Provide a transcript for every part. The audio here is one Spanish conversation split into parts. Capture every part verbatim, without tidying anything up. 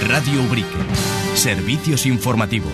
Radio Ubrique. Servicios informativos.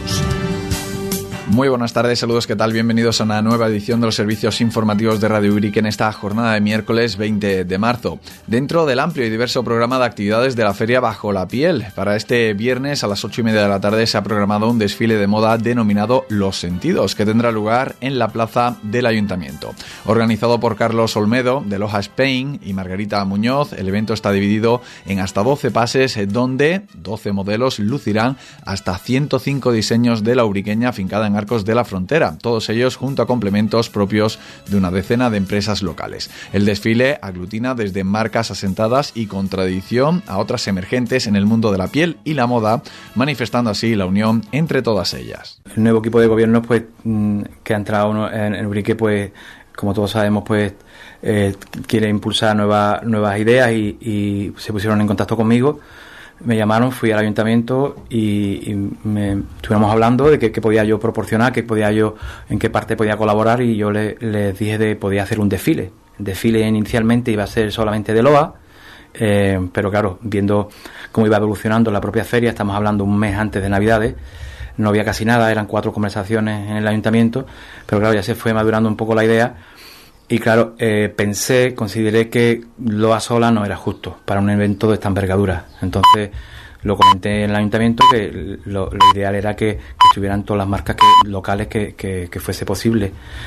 Muy buenas tardes, saludos, ¿qué tal? Bienvenidos a una nueva edición de los servicios informativos de Radio Ubrique en esta jornada de miércoles veinte de marzo. Dentro del amplio y diverso programa de actividades de la Feria Bajo la Piel, para este viernes a las ocho y media de la tarde se ha programado un desfile de moda denominado Los Sentidos, que tendrá lugar en la plaza del Ayuntamiento. Organizado por Carlos Olmedo, de Loja Spain, y Margarita Muñoz, el evento está dividido en hasta doce pases, donde doce modelos lucirán hasta ciento cinco diseños de la ubriqueña afincada en Arcos de la Frontera, todos ellos junto a complementos propios de una decena de empresas locales. El desfile aglutina desde marcas asentadas y con tradición a otras emergentes en el mundo de la piel y la moda, manifestando así la unión entre todas ellas. El nuevo equipo de gobierno, pues, que ha entrado en, en Ubrique, pues, como todos sabemos, pues, eh, quiere impulsar nuevas nuevas ideas y, y se pusieron en contacto conmigo. Me llamaron, fui al ayuntamiento y, y me estuvimos hablando de qué, qué podía yo proporcionar, qué podía yo, en qué parte podía colaborar, y yo les le dije de podía hacer un desfile. El desfile inicialmente iba a ser solamente de Loa, eh, pero claro, viendo cómo iba evolucionando la propia feria, estamos hablando un mes antes de Navidades, no había casi nada, eran cuatro conversaciones en el ayuntamiento, pero claro, ya se fue madurando un poco la idea. Y claro, eh, pensé, consideré que Loa sola no era justo para un evento de esta envergadura. Entonces lo comenté en el ayuntamiento que lo, lo ideal era que, que estuvieran todas las marcas que, locales que, que, que fuese posible.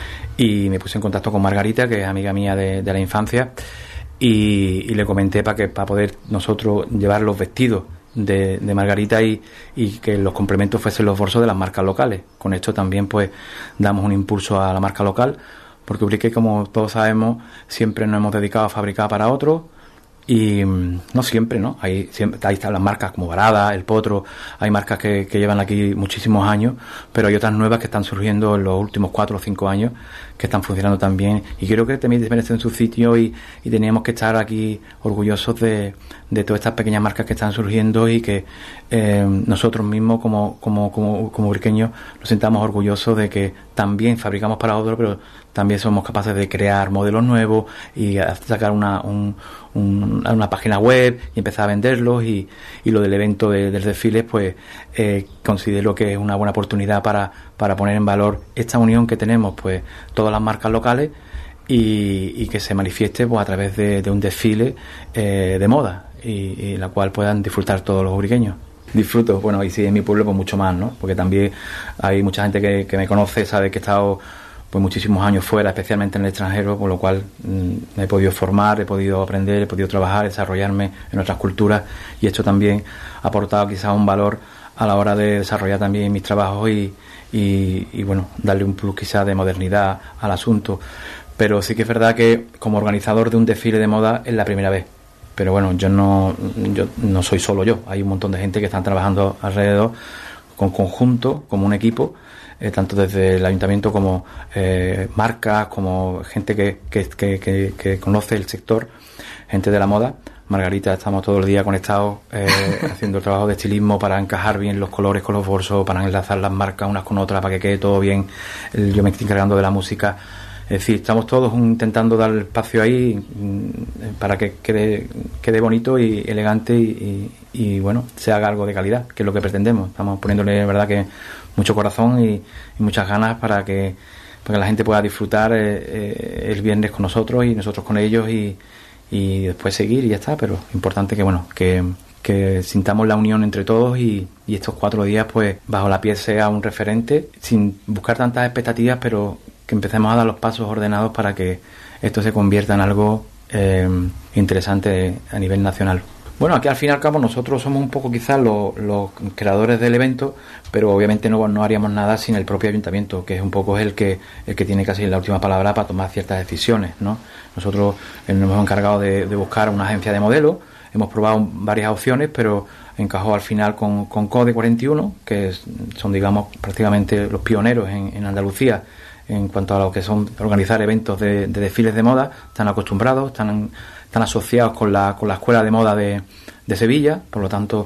Y me puse en contacto con Margarita, que es amiga mía de, de la infancia, y, y le comenté para que para poder nosotros llevar los vestidos de, de Margarita y, y que los complementos fuesen los bolsos de las marcas locales. Con esto también pues damos un impulso a la marca local, porque Ubrique, como todos sabemos, siempre nos hemos dedicado a fabricar para otros, y no siempre, ¿no? Hay, siempre, ahí están las marcas como Varada, El Potro, hay marcas que, que llevan aquí muchísimos años, pero hay otras nuevas que están surgiendo en los últimos cuatro o cinco años, que están funcionando también, y creo que también merecen su sitio, y, y teníamos que estar aquí orgullosos de, de todas estas pequeñas marcas que están surgiendo, y que eh, nosotros mismos como, como, como, como ubriqueños nos sintamos orgullosos de que también fabricamos para otros, pero también somos capaces de crear modelos nuevos y sacar una, un, un, una página web y empezar a venderlos, y, y lo del evento de, del desfile, pues eh, considero que es una buena oportunidad para, para poner en valor esta unión que tenemos, pues todas las marcas locales, y, y que se manifieste pues a través de, de un desfile eh, de moda, y, y la cual puedan disfrutar todos los ubriqueños. Disfruto, bueno, y si en mi pueblo pues mucho más, ¿no? Porque también hay mucha gente que, que me conoce, sabe que he estado pues muchísimos años fuera, especialmente en el extranjero, por lo cual mmm, me he podido formar, he podido aprender, he podido trabajar, desarrollarme en otras culturas, y esto también ha aportado quizás un valor a la hora de desarrollar también mis trabajos y, y, y bueno, darle un plus quizás de modernidad al asunto. Pero sí que es verdad que como organizador de un desfile de moda es la primera vez. Pero bueno, yo no, yo no soy solo yo, hay un montón de gente que están trabajando alrededor, con conjunto, como un equipo, eh, tanto desde el ayuntamiento como eh, marcas, como gente que, que, que, que, que conoce el sector, gente de la moda. Margarita, estamos todo el día conectados eh, haciendo el trabajo de estilismo para encajar bien los colores con los bolsos, para enlazar las marcas unas con otras, para que quede todo bien. Yo me estoy encargando de la música. Es decir, estamos todos intentando dar espacio ahí para que quede, quede bonito y elegante y, y, y bueno, se haga algo de calidad, que es lo que pretendemos. Estamos poniéndole, la verdad, que mucho corazón y, y muchas ganas para que, para que la gente pueda disfrutar eh, eh, el viernes con nosotros y nosotros con ellos, y, y después seguir y ya está. Pero importante que, bueno, que, que sintamos la unión entre todos, y, y estos cuatro días, pues, Bajo la Piel sea un referente, sin buscar tantas expectativas, pero que empecemos a dar los pasos ordenados para que esto se convierta en algo eh, interesante a nivel nacional. Bueno, aquí al fin y al cabo nosotros somos un poco quizás los, los creadores del evento, pero obviamente no, no haríamos nada sin el propio ayuntamiento, que es un poco el que el que tiene casi la última palabra para tomar ciertas decisiones, ¿no? Nosotros eh, nos hemos encargado de, de buscar una agencia de modelos, hemos probado varias opciones, pero encajó al final con, con Code cuarenta y uno, que es, son, digamos, prácticamente los pioneros en, en Andalucía en cuanto a lo que son organizar eventos de, de desfiles de moda. Están acostumbrados, están, están asociados con la, con la Escuela de Moda de, de Sevilla, por lo tanto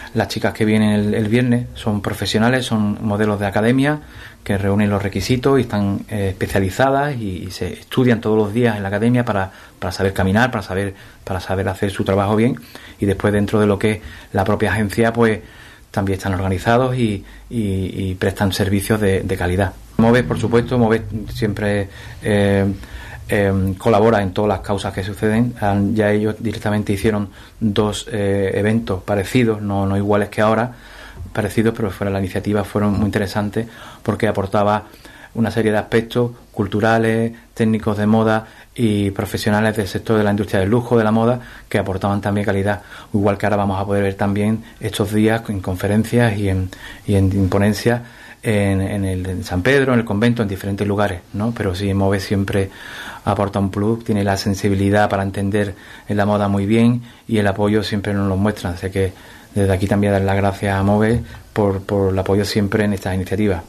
las chicas que vienen el, el viernes son profesionales, son modelos de academia que reúnen los requisitos y están eh, especializadas y, y se estudian todos los días en la academia para, para saber caminar, para saber para saber hacer su trabajo bien, y después dentro de lo que es la propia agencia pues también están organizados y, y, y prestan servicios de, de calidad. MOVES, por supuesto, MOVES siempre eh, eh, colabora en todas las causas que suceden. Ya ellos directamente hicieron dos eh, eventos parecidos, no, no iguales que ahora, parecidos, pero fuera la iniciativa fueron muy interesantes porque aportaba una serie de aspectos culturales, técnicos de moda y profesionales del sector de la industria del lujo, de la moda, que aportaban también calidad, igual que ahora vamos a poder ver también estos días en conferencias y en, y en ponencias en, en el en San Pedro, en el convento, en diferentes lugares, ¿no? Pero sí, MOVES siempre aporta un plus, tiene la sensibilidad para entender en la moda muy bien y el apoyo siempre nos lo muestran, así que desde aquí también dar las gracias a MOVES por, por el apoyo siempre en estas iniciativas.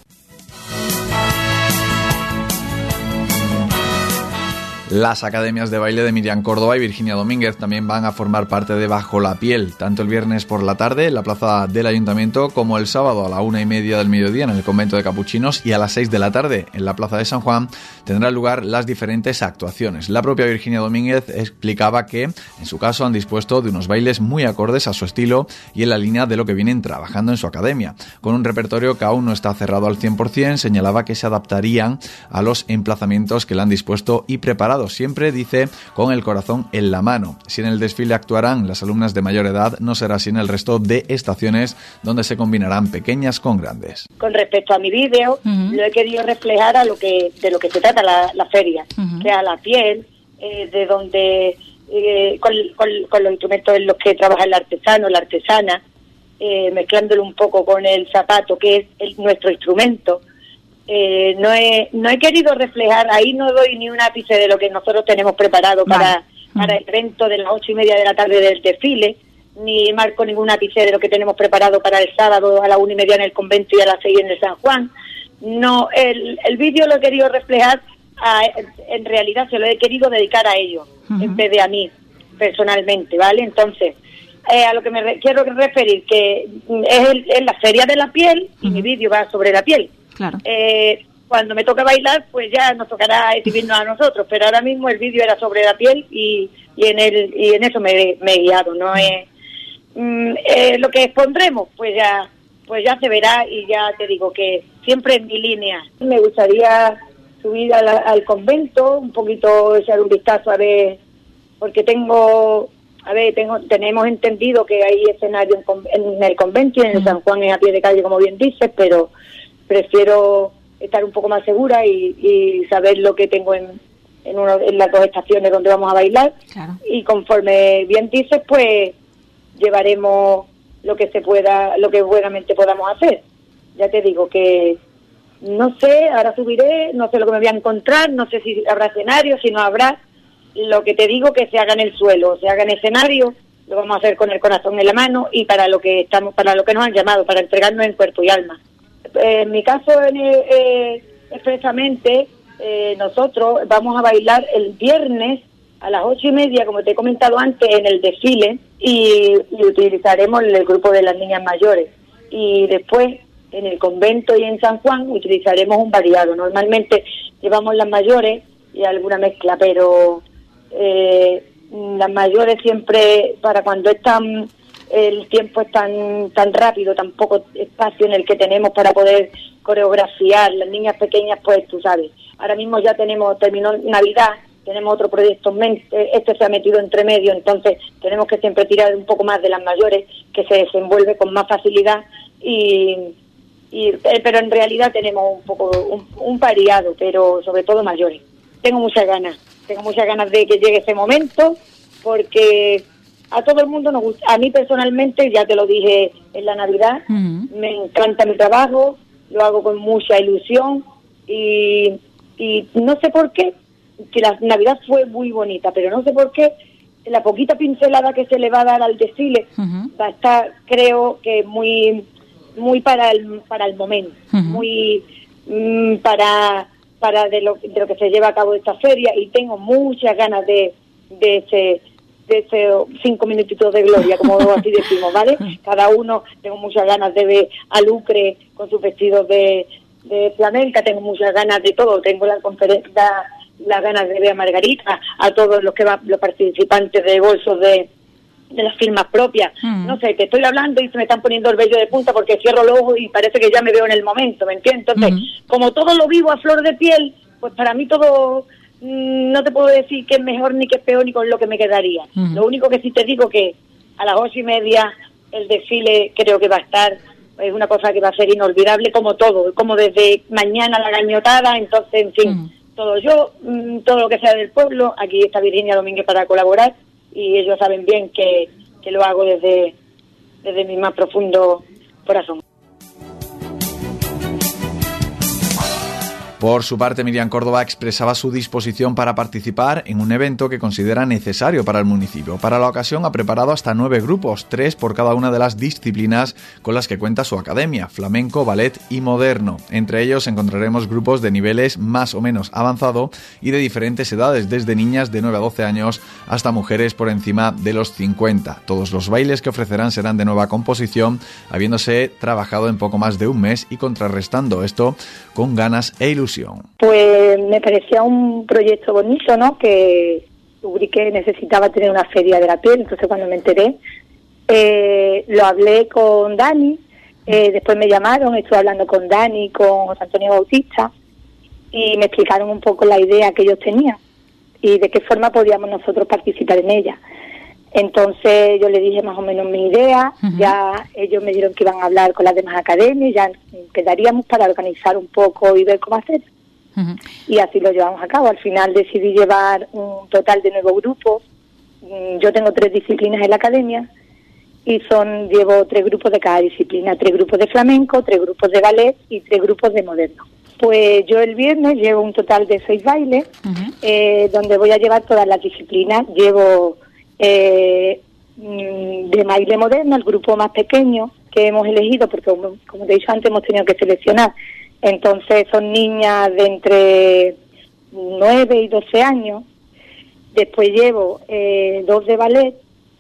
Las academias de baile de Miriam Córdoba y Virginia Domínguez también van a formar parte de Bajo la Piel, tanto el viernes por la tarde en la plaza del Ayuntamiento como el sábado a la una y media del mediodía en el convento de Capuchinos, y a las seis de la tarde en la plaza de San Juan tendrán lugar las diferentes actuaciones. La propia Virginia Domínguez explicaba que en su caso han dispuesto de unos bailes muy acordes a su estilo y en la línea de lo que vienen trabajando en su academia. Con un repertorio que aún no está cerrado al cien por ciento, señalaba que se adaptarían a los emplazamientos que le han dispuesto y preparado, siempre, dice, con el corazón en la mano. Si en el desfile actuarán las alumnas de mayor edad, no será así en el resto de estaciones, donde se combinarán pequeñas con grandes. Con respecto a mi vídeo, uh-huh. lo he querido reflejar a lo que de lo que se trata la, la feria, uh-huh. que es a la piel, eh, de donde eh, con, con, con los instrumentos en los que trabaja el artesano, la artesana, eh, mezclándolo un poco con el zapato, que es el, nuestro instrumento. Eh, no he no he querido reflejar, ahí no doy ni un ápice de lo que nosotros tenemos preparado vale. para, para el evento de las ocho y media de la tarde del desfile, ni marco ningún ápice de lo que tenemos preparado para el sábado a las una y media en el convento y a las seis en el San Juan. No, el, el vídeo lo he querido reflejar, a, en realidad se lo he querido dedicar a ellos, uh-huh. en vez de a mí, personalmente, ¿vale? Entonces, eh, a lo que me re- quiero referir, que es, el, es la Feria de la Piel, y uh-huh. mi vídeo va sobre la piel. Claro. Eh, cuando me toque bailar, pues ya nos tocará exhibirnos a nosotros, pero ahora mismo el vídeo era sobre la piel y, y en el y en eso me, me he guiado, no es mm, eh, lo que expondremos, pues ya pues ya se verá, y ya te digo que siempre en mi línea. Me gustaría subir a la, al convento, un poquito echar un vistazo a ver, porque tengo a ver tengo tenemos entendido que hay escenario en, en el convento y en el San Juan es a pie de calle, como bien dices, pero prefiero estar un poco más segura y, y saber lo que tengo en, en, uno, en las dos estaciones donde vamos a bailar. Claro. Y conforme bien dices, pues llevaremos lo que se pueda, lo que buenamente podamos hacer. Ya te digo que no sé, ahora subiré, no sé lo que me voy a encontrar, no sé si habrá escenario, si no habrá. Lo que te digo, que se haga en el suelo, se haga en escenario, lo vamos a hacer con el corazón en la mano y para lo que estamos, para lo que nos han llamado, para entregarnos en cuerpo y alma. En mi caso, eh, expresamente, eh, nosotros vamos a bailar el viernes a las ocho y media, como te he comentado antes, en el desfile, y, y utilizaremos el grupo de las niñas mayores. Y después, en el convento y en San Juan, utilizaremos un variado. Normalmente llevamos las mayores y alguna mezcla, pero eh, las mayores siempre, para cuando están... el tiempo es tan tan rápido, tan poco espacio en el que tenemos para poder coreografiar. Las niñas pequeñas, pues tú sabes, ahora mismo ya tenemos, terminó Navidad, tenemos otro proyecto en mente, este se ha metido entre medio, entonces tenemos que siempre tirar un poco más de las mayores, que se desenvuelve con más facilidad, y, y pero en realidad tenemos un poco un, un variado, pero sobre todo mayores. Tengo muchas ganas, tengo muchas ganas de que llegue ese momento, porque a todo el mundo nos gusta. A mí personalmente, ya te lo dije en la Navidad, uh-huh. me encanta mi trabajo, lo hago con mucha ilusión y, y no sé por qué, que la Navidad fue muy bonita, pero no sé por qué la poquita pincelada que se le va a dar al desfile uh-huh. va a estar, creo que muy muy para el para el momento, uh-huh. muy mm, para para de lo, de lo que se lleva a cabo esta feria, y tengo muchas ganas de de ese de esos cinco minutitos de gloria, como así decimos, ¿vale? Cada uno, tengo muchas ganas de ver a Lucre con sus vestidos de, de flamenca, tengo muchas ganas de todo, tengo la conferencia, las ganas de ver a Margarita, a todos los que van, los participantes de bolsos de, de las firmas propias. Mm. No sé, te estoy hablando y se me están poniendo el vello de punta porque cierro los ojos y parece que ya me veo en el momento, ¿me entiendes? Entonces, mm. como todo lo vivo a flor de piel, pues para mí todo... No te puedo decir que es mejor ni que es peor ni con lo que me quedaría. Uh-huh. Lo único que sí te digo que a las ocho y media el desfile creo que va a estar, es una cosa que va a ser inolvidable como todo, como desde mañana la gañotada, entonces en fin, uh-huh. todo yo, todo lo que sea del pueblo, aquí está Virginia Domínguez para colaborar y ellos saben bien que, que lo hago desde, desde mi más profundo corazón. Por su parte, Miriam Córdoba expresaba su disposición para participar en un evento que considera necesario para el municipio. Para la ocasión ha preparado hasta nueve grupos, tres por cada una de las disciplinas con las que cuenta su academia, flamenco, ballet y moderno. Entre ellos encontraremos grupos de niveles más o menos avanzado y de diferentes edades, desde niñas de nueve a doce años hasta mujeres por encima de los cincuenta. Todos los bailes que ofrecerán serán de nueva composición, habiéndose trabajado en poco más de un mes y contrarrestando esto con ganas e ilusión. Pues me parecía un proyecto bonito, ¿no? Que Ubrique necesitaba tener una feria de la piel, entonces cuando me enteré, eh, lo hablé con Dani, eh, después me llamaron, estuve hablando con Dani, con José Antonio Bautista, y me explicaron un poco la idea que ellos tenían y de qué forma podíamos nosotros participar en ella. Entonces yo le dije más o menos mi idea, uh-huh. ya ellos me dijeron que iban a hablar con las demás academias, ya quedaríamos para organizar un poco y ver cómo hacer. Uh-huh. Y así lo llevamos a cabo. Al final decidí llevar un total de nueve grupos. Yo tengo tres disciplinas en la academia y son llevo tres grupos de cada disciplina, tres grupos de flamenco, tres grupos de ballet y tres grupos de moderno. Pues yo el viernes llevo un total de seis bailes, uh-huh. eh, donde voy a llevar todas las disciplinas. Llevo Eh, de baile moderno, el grupo más pequeño que hemos elegido, porque como, como te he dicho antes hemos tenido que seleccionar, entonces son niñas de entre nueve y doce años. Después llevo eh, dos de ballet,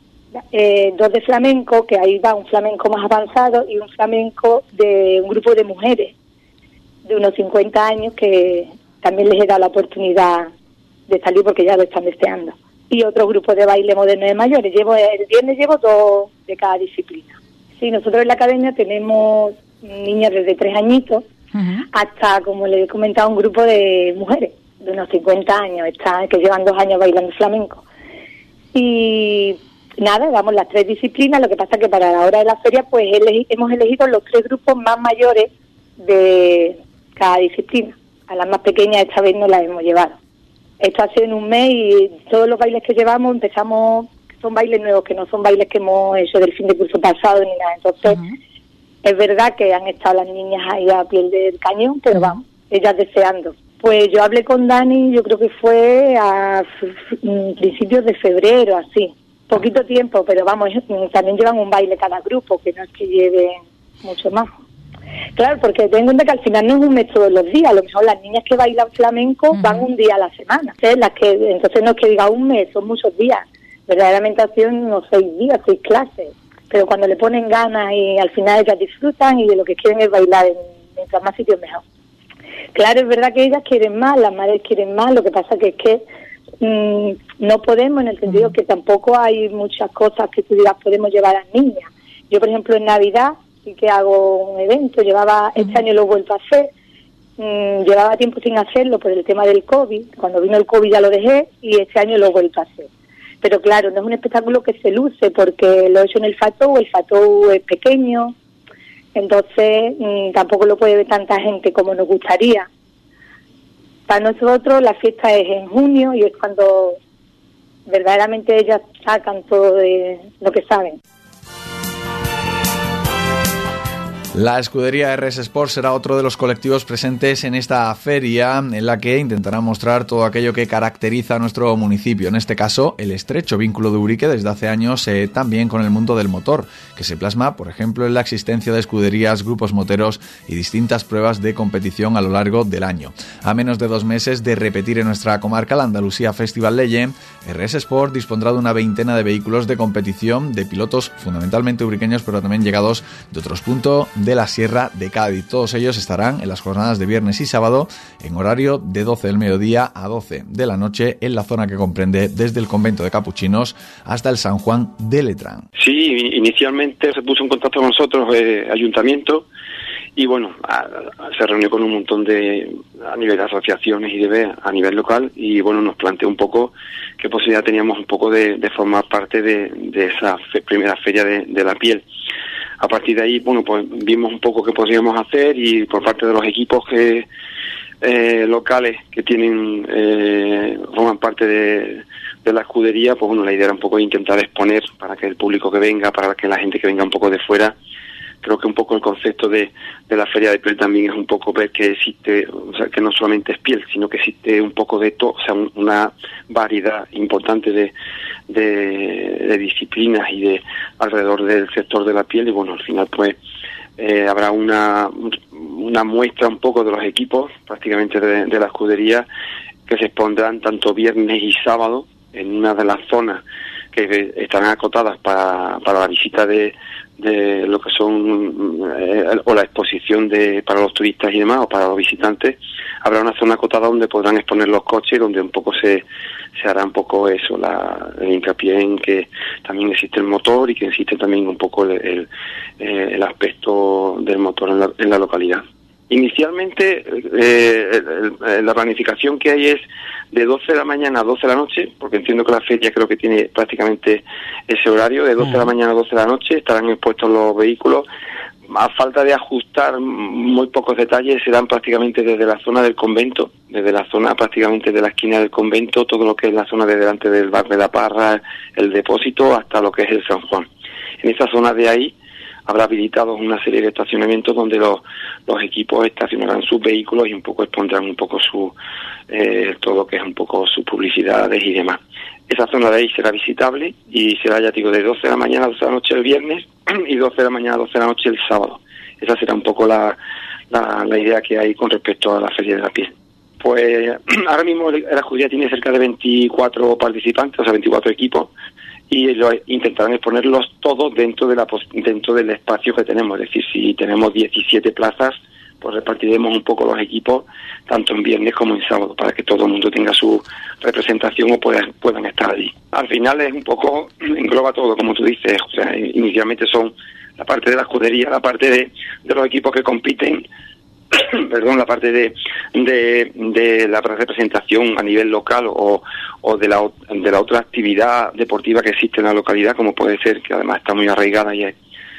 eh, dos de flamenco, que ahí va un flamenco más avanzado, y un flamenco de un grupo de mujeres de unos cincuenta años que también les he dado la oportunidad de salir porque ya lo están deseando. Y otro grupo de baile moderno de mayores. Llevo el viernes llevo dos de cada disciplina. Sí, nosotros en la academia tenemos niñas desde tres añitos uh-huh. hasta, como les he comentado, un grupo de mujeres de unos cincuenta años, está, que llevan dos años bailando flamenco. Y nada, damos las tres disciplinas. Lo que pasa es que para la hora de la feria pues elegí, hemos elegido los tres grupos más mayores de cada disciplina. A las más pequeñas esta vez no las hemos llevado. Esto hace en un mes y todos los bailes que llevamos empezamos, son bailes nuevos, que no son bailes que hemos hecho del fin de curso pasado ni nada. Entonces, uh-huh. es verdad que han estado las niñas ahí a piel del cañón, pero uh-huh. vamos, ellas deseando. Pues yo hablé con Dani, yo creo que fue a principios de febrero, así. Poquito tiempo, pero vamos, también llevan un baile cada grupo, que no es que lleven mucho más. Claro, porque ten en cuenta que al final no es un mes todos los días, a lo mejor las niñas que bailan flamenco uh-huh. van un día a la semana, ¿sí? Las que entonces no es que diga un mes, son muchos días, verdaderamente hacen unos seis días, seis clases, pero cuando le ponen ganas y al final ellas disfrutan y de lo que quieren es bailar, en, mientras más sitios mejor. Claro, es verdad que ellas quieren más, las madres quieren más, lo que pasa que es que mmm, no podemos, en el sentido uh-huh. que tampoco hay muchas cosas que tú digas podemos llevar a las niñas. Yo, por ejemplo, en Navidad sí que hago un evento, llevaba, uh-huh. este año lo he vuelto a hacer, mmm, llevaba tiempo sin hacerlo por el tema del COVID, cuando vino el COVID ya lo dejé y este año lo he vuelto a hacer. Pero claro, no es un espectáculo que se luce porque lo he hecho en el Fatou, el Fatou es pequeño, entonces mmm, tampoco lo puede ver tanta gente como nos gustaría. Para nosotros la fiesta es en junio y es cuando verdaderamente ellas sacan todo de lo que saben. La escudería R S Sport será otro de los colectivos presentes en esta feria, en la que intentará mostrar todo aquello que caracteriza a nuestro municipio. En este caso, el estrecho vínculo de Ubrique desde hace años eh, también con el mundo del motor, que se plasma, por ejemplo, en la existencia de escuderías, grupos moteros y distintas pruebas de competición a lo largo del año. A menos de dos meses de repetir en nuestra comarca la Andalucía Festival Legend, R S Sport dispondrá de una veintena de vehículos de competición de pilotos fundamentalmente ubriqueños, pero también llegados de otros puntos de la Sierra de Cádiz. Todos ellos estarán en las jornadas de viernes y sábado en horario de doce del mediodía a doce de la noche en la zona que comprende desde el convento de Capuchinos hasta el San Juan de Letrán. Sí, inicialmente se puso en contacto con nosotros el eh, ayuntamiento y bueno, a, a, se reunió con un montón de, a nivel de asociaciones y de a nivel local, y bueno, nos planteó un poco qué posibilidad teníamos un poco de, de formar parte de, de esa fe, primera feria de, de la piel. A partir de ahí, bueno, pues vimos un poco qué podríamos hacer, y por parte de los equipos que eh, locales que tienen eh, forman parte de, de la escudería, pues bueno, la idea era un poco intentar exponer para que el público que venga, para que la gente que venga un poco de fuera. Creo que un poco el concepto de, de la feria de piel también es un poco ver que existe, o sea, que no solamente es piel, sino que existe un poco de todo, o sea, un, una variedad importante de, de, de disciplinas y de alrededor del sector de la piel. Y bueno, al final pues eh, habrá una, una muestra un poco de los equipos prácticamente de, de la escudería, que se expondrán tanto viernes y sábado en una de las zonas que estarán acotadas para, para la visita de de lo que son eh, o la exposición de para los turistas y demás, o para los visitantes. Habrá una zona acotada donde podrán exponer los coches, donde un poco se se hará un poco eso, la, el hincapié en que también existe el motor y que existe también un poco el, el, el aspecto del motor en la, en la localidad. Inicialmente eh, el, el, la planificación que hay es de doce de la mañana a doce de la noche, porque entiendo que la feria creo que tiene prácticamente ese horario, de doce de la mañana a doce de la noche estarán expuestos los vehículos. A falta de ajustar muy pocos detalles, serán prácticamente desde la zona del convento, desde la zona prácticamente de la esquina del convento, todo lo que es la zona de delante del bar de la Parra, el depósito, hasta lo que es el San Juan. En esa zona de ahí habrá habilitados una serie de estacionamientos donde los, los equipos estacionarán sus vehículos y un poco expondrán un poco su eh, todo lo que es un poco sus publicidades y demás. Esa zona de ahí será visitable y será, ya digo, de doce de la mañana a doce de la noche el viernes y doce de la mañana a doce de la noche el sábado. Esa será un poco la, la, la idea que hay con respecto a la Feria de la Piel. Pues ahora mismo la escudería tiene cerca de veinticuatro participantes, o sea, veinticuatro equipos, y lo intentarán exponerlos todos dentro de la dentro del espacio que tenemos. Es decir, si tenemos diecisiete plazas, pues repartiremos un poco los equipos tanto en viernes como en sábado, para que todo el mundo tenga su representación o puedan, puedan estar allí. Al final es un poco, engloba todo, como tú dices, o sea, inicialmente son la parte de la escudería, la parte de, de los equipos que compiten, perdón, la parte de, de de la representación a nivel local o, o de la de la otra actividad deportiva que existe en la localidad, como puede ser, que además está muy arraigada y es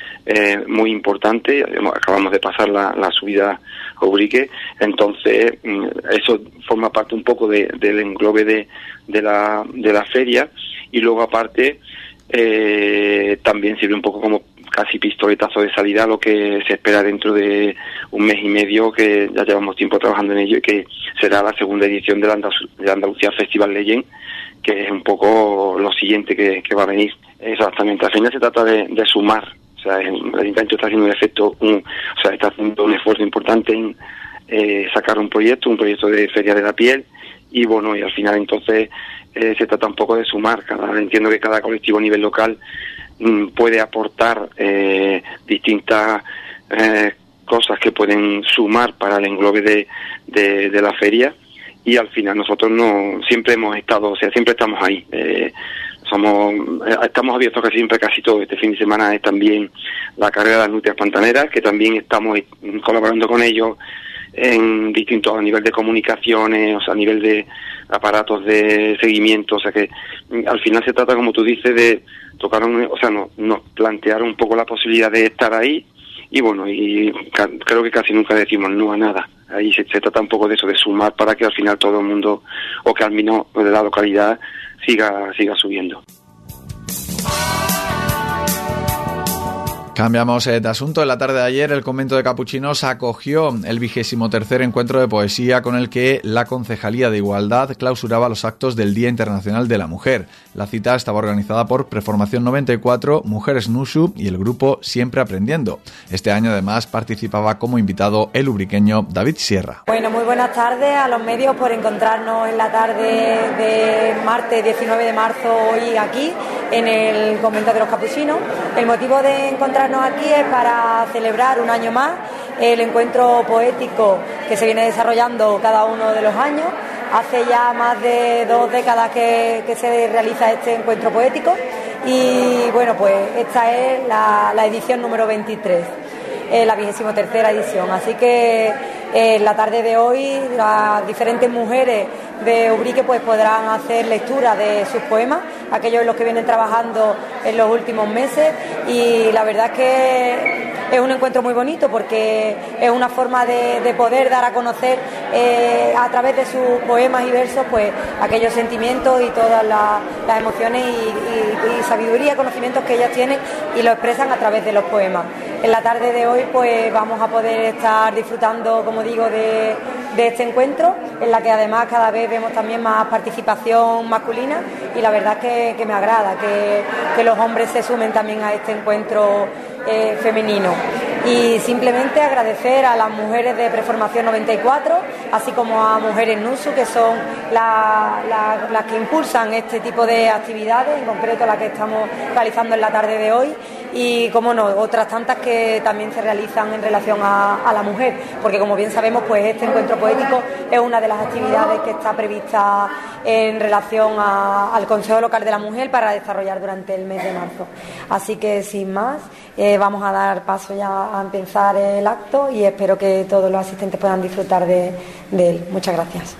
eh, muy importante. Acabamos de pasar la, la subida a Ubrique, entonces eso forma parte un poco de, del englobe de, de la de la feria, y luego aparte eh, también sirve un poco como casi pistoletazo de salida a lo que se espera dentro de un mes y medio, que ya llevamos tiempo trabajando en ello, y que será la segunda edición de la, Andalus- de la Andalucía Festival Legend, que es un poco lo siguiente que, que va a venir. Exactamente, al final se trata de, de sumar, o sea, el Ayuntamiento está haciendo un efecto, un, o sea, está haciendo un esfuerzo importante en eh, sacar un proyecto, un proyecto de Feria de la Piel, y bueno, y al final entonces eh, se trata un poco de sumar. Cada, entiendo que cada colectivo a nivel local puede aportar eh, distintas eh, cosas que pueden sumar para el englobe de, de, de la feria, y al final nosotros no siempre hemos estado, o sea, siempre estamos ahí. Eh, somos estamos abiertos casi siempre, casi todo. Este fin de semana es también la carrera de las nutrias pantaneras, que también estamos colaborando con ellos en distintos, a nivel de comunicaciones, o sea, a nivel de aparatos de seguimiento, o sea que al final se trata, como tú dices, de tocar, un, o sea, no, nos plantear un poco la posibilidad de estar ahí, y bueno, y ca- creo que casi nunca decimos no a nada. Ahí se, se trata un poco de eso, de sumar para que al final todo el mundo, o que al menos de la localidad, siga siga subiendo. Cambiamos de asunto. En la tarde de ayer el convento de capuchinos acogió el vigésimo tercer encuentro de poesía con el que la Concejalía de Igualdad clausuraba los actos del Día Internacional de la Mujer. La cita estaba organizada por Preformación noventa y cuatro, Mujeres Nushu y el grupo Siempre Aprendiendo. Este año además participaba como invitado el ubriqueño David Sierra. Bueno, muy buenas tardes a los medios por encontrarnos en la tarde de martes diecinueve de marzo hoy aquí en el convento de los capuchinos. El motivo de encontrarnos aquí es para celebrar un año más el encuentro poético que se viene desarrollando cada uno de los años. Hace ya más de dos décadas que, que se realiza este encuentro poético y bueno, pues esta es la, la edición número veintitrés, eh, la vigésimo tercera edición. Así que eh, en la tarde de hoy las diferentes mujeres de Ubrique pues podrán hacer lectura de sus poemas, aquellos en los que vienen trabajando en los últimos meses, y la verdad es que es un encuentro muy bonito porque es una forma de, de poder dar a conocer eh, a través de sus poemas y versos pues aquellos sentimientos y todas la, las emociones y, y, y sabiduría, conocimientos que ellas tienen y lo expresan a través de los poemas. En la tarde de hoy pues vamos a poder estar disfrutando, como digo, de, de este encuentro, en la que además cada vez vemos también más participación masculina y la verdad es que, que me agrada que, que los hombres se sumen también a este encuentro eh, femenino. Y simplemente agradecer a las mujeres de Preformación noventa y cuatro, así como a Mujeres Nushu, que son las la, la que impulsan este tipo de actividades, en concreto la que estamos realizando en la tarde de hoy, y como no, otras tantas que también se realizan en relación a, a la mujer, porque como bien sabemos, pues este encuentro poético es una de las actividades que está prevista en relación a, al Consejo Local de la Mujer para desarrollar durante el mes de marzo. Así que sin más, eh, vamos a dar paso ya a empezar el acto y espero que todos los asistentes puedan disfrutar de, de él. Muchas gracias.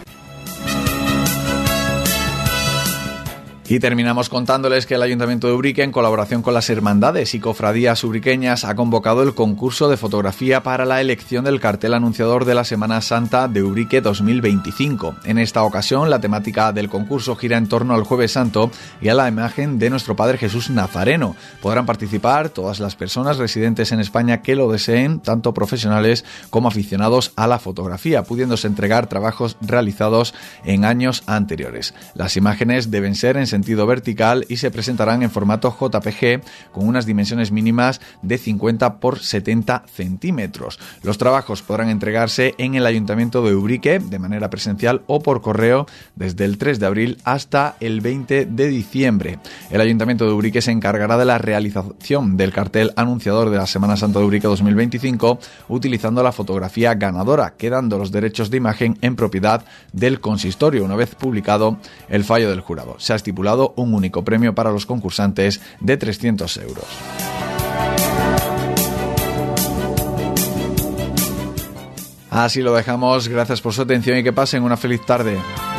Y terminamos contándoles que el Ayuntamiento de Ubrique, en colaboración con las hermandades y cofradías ubriqueñas, ha convocado el concurso de fotografía para la elección del cartel anunciador de la Semana Santa de Ubrique dos mil veinticinco. En esta ocasión, la temática del concurso gira en torno al Jueves Santo y a la imagen de nuestro Padre Jesús Nazareno. Podrán participar todas las personas residentes en España que lo deseen, tanto profesionales como aficionados a la fotografía, pudiéndose entregar trabajos realizados en años anteriores. Las imágenes deben ser en sentido vertical y se presentarán en formato J P G con unas dimensiones mínimas de cincuenta por setenta centímetros. Los trabajos podrán entregarse en el Ayuntamiento de Ubrique de manera presencial o por correo desde el tres de abril hasta el veinte de diciembre. El Ayuntamiento de Ubrique se encargará de la realización del cartel anunciador de la Semana Santa de Ubrique dos mil veinticinco utilizando la fotografía ganadora, quedando los derechos de imagen en propiedad del consistorio una vez publicado el fallo del jurado. Se ha estipulado un único premio para los concursantes de trescientos euros. Así lo dejamos, gracias por su atención y que pasen una feliz tarde.